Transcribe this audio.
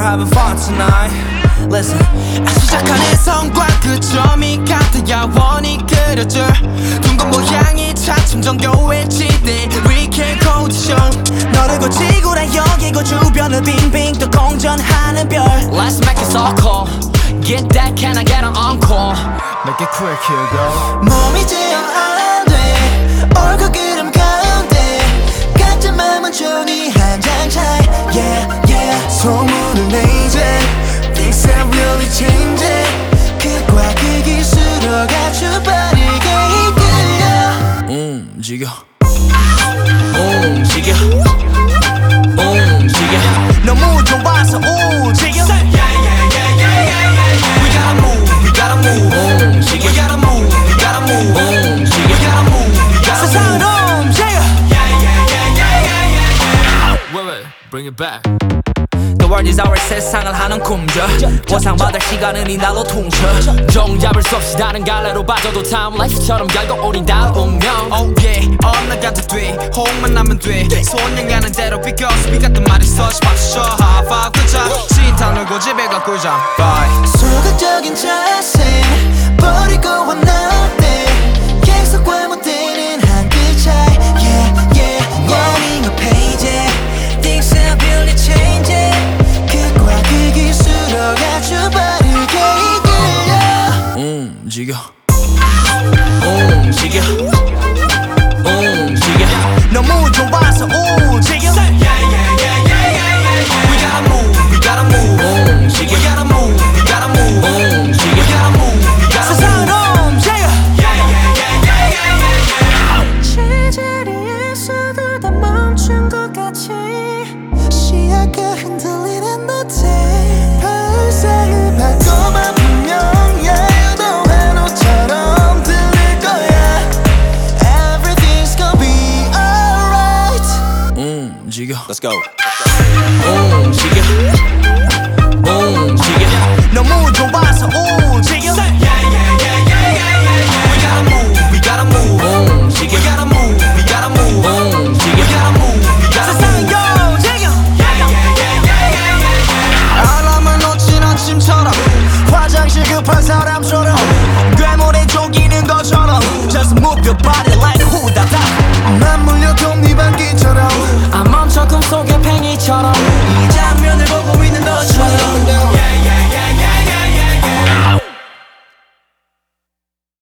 having fun tonight. Listen. 시작하는 선과 그 점이 같아야 원이 그려져 둥근 모양이 차츰 정교해지네 Weekend condition 너를 고치고 나 여기고 주변을 빙빙 또 공전하는 별. Let's make it so cool. Get that, can I get an encore? Make it quick here girl 몸이 제어 안돼 얼굴 그림 가운데 같은 맘은 종이 한 장 차이. Yeah yeah 소문을 내제 Things are really changing. 극과 극이 스쳐가주 빠르게 이끌려 움직여 움직여 움직여 너무 좋아서 움직여. We gotta move, we gotta move 움직여 We gotta move, we gotta move 움직여 We gotta move, we gotta 세상을 move 움직여. Wait, bring it back. The world is our 세상을 하는 꿈져 보상받을 시간은 이 날로 퉁쳐. 종잡을 수 없이 다른 갈래로 빠져도 time life처럼 결국 우린 다 운명. Oh yeah, 언나가도 돼 호응만 나면 돼 손양가는 대로 because we got the money such 박수 쳐 high five 끄자 신탄 놀고 집에 가 꿀잠 Bye 소극적인 자세 버리고 원할 때 계속과 못되는 한끗 차이. Yeah yeah warning a page. Things are really changing. 극과 극이 스쳐가주 빠르게 이끌려 움직여 움직여 움직여 너무 좋아서 움직여. We gotta move, we gotta move 움직여 We gotta move, we gotta move 움직여 We gotta move, we gotta 세상을 move 움직여. 제자리에서도 다 멈춘 것 같이 시야가 흔들리는 듯해 발사를 밟고만 분명 야유도 환호처럼 들릴 거야 Everything's gonna be alright 움직여 Let's go